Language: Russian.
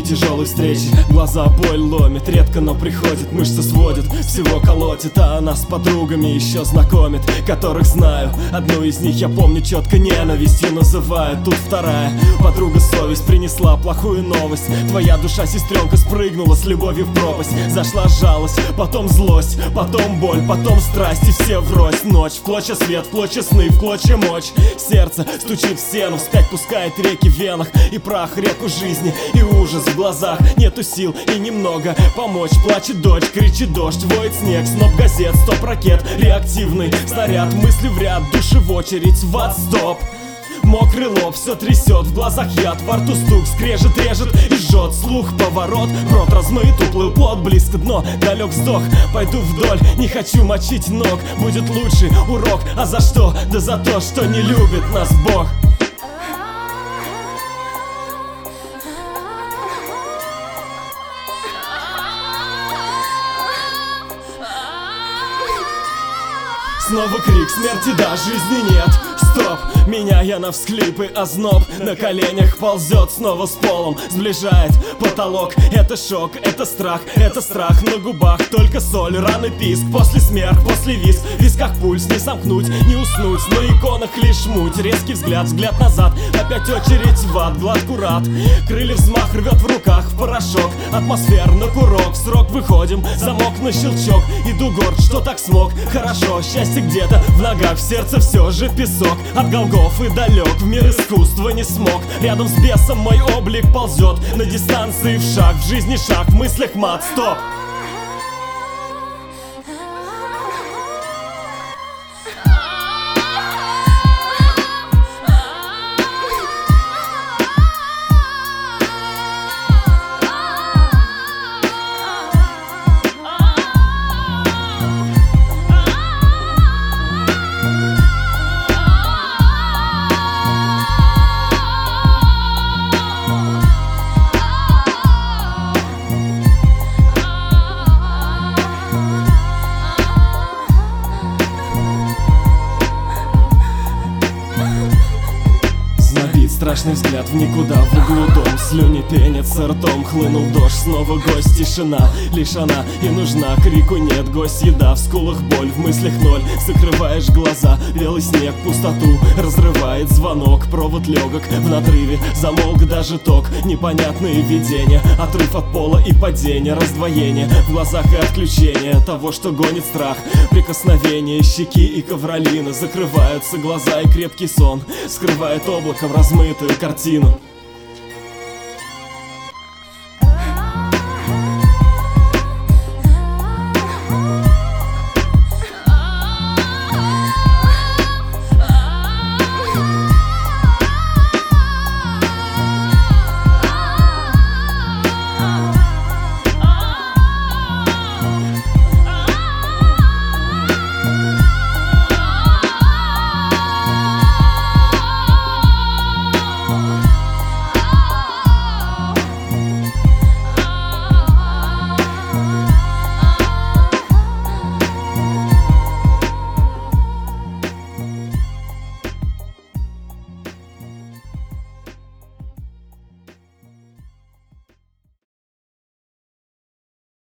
тяжелой встречи. Глаза боль ломит, редко, но приходит. Мышцы сводит, всего колотит. А она с подругами еще знакомит, которых знаю. Одну из них я помню четко, ненавистью называют. Тут вторая подруга совесть принесла плохую новость. Твоя душа, сестренка, спрыгнула с любовью в пропасть. Зашла жалость, потом злость, потом боль, потом страсть. И все врозь. Ночь, в клочья свет, в клочья сны, в клочья мочь. Сердце стучит в стену, вспять пускает реки в венах. И прах, реку жизни, и ужас в глазах. Нету сил и немного помочь. Плачет дочь, кричит дождь, воет снег. Сноп газет, стоп ракет, реактивный снаряд. Мысли в ряд, души в очередь, в ад, стоп. Мокрый лоб, все трясет, в глазах яд, во рту стук, скрежет, режет и жжет. Слух, поворот, рот размыт, уплыл плод, близко дно, далек вздох. Пойду вдоль, не хочу мочить ног. Будет лучший урок, а за что? Да за то, что не любит нас Бог. Снова крик смерти, да, жизни нет. Стоп, меняя на всхлипы озноб. На коленях ползет снова с полом, сближает потолок. Это шок, это страх на губах только соль, раны писк. После смерх, после виск, в висках пульс. Не сомкнуть, не уснуть, на иконах лишь муть. Резкий взгляд, взгляд назад, опять очередь в ад. Глад курат, крылья взмах, рвет в руках в порошок. Атмосфер на курок, в срок выходим, замок на щелчок. Иду горд, что так смог, хорошо. Счастье где-то в ногах, в сердце все же песок. От Голгофы далек, в мир искусства не смог. Рядом с бесом мой облик ползет. На дистанции в шаг, в жизни шаг, в мыслях мат, стоп. Страшный взгляд в никуда, в углу дом. Слюни пенятся ртом, хлынул дождь. Снова гость, тишина, лишь она и нужна. Крику нет, гость, еда, в скулах боль, в мыслях ноль. Закрываешь глаза, белый снег, пустоту разрывает звонок. Провод легок в надрыве, замолк даже ток. Непонятные видения, отрыв от пола и падение. Раздвоение в глазах и отключение того, что гонит страх. Прикосновение щеки и ковролина. Закрываются глаза и крепкий сон скрывает облаком размытую картину.